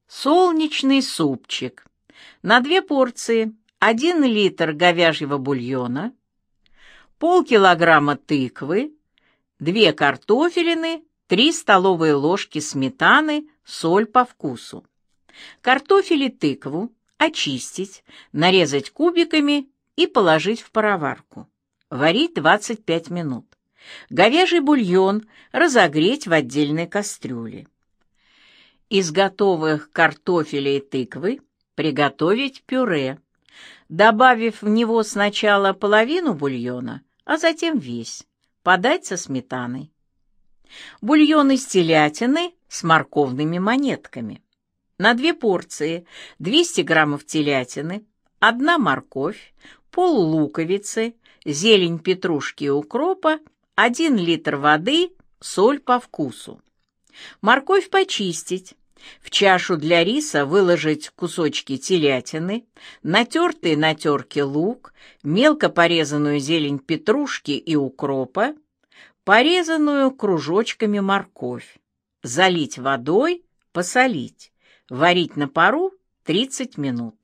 Солнечный супчик. На 2 порции 1 литр говяжьего бульона, полкилограмма тыквы, 2 картофелины, 3 столовые ложки сметаны, соль по вкусу. Картофель и тыкву очистить, нарезать кубиками и положить в пароварку. Варить 25 минут. Говяжий бульон разогреть в отдельной кастрюле. Из готовых картофеля и тыквы приготовить пюре, добавив в него сначала половину бульона, а затем весь. Подать со сметаной. Бульон из телятины с морковными монетками. На 2 порции 200 граммов телятины, 1 морковь, пол луковицы, зелень петрушки и укропа, 1 литр воды, соль по вкусу. Морковь почистить. В чашу для риса выложить кусочки телятины, натертый на терке лук, мелко порезанную зелень петрушки и укропа, порезанную кружочками морковь, залить водой, посолить, варить на пару 30 минут.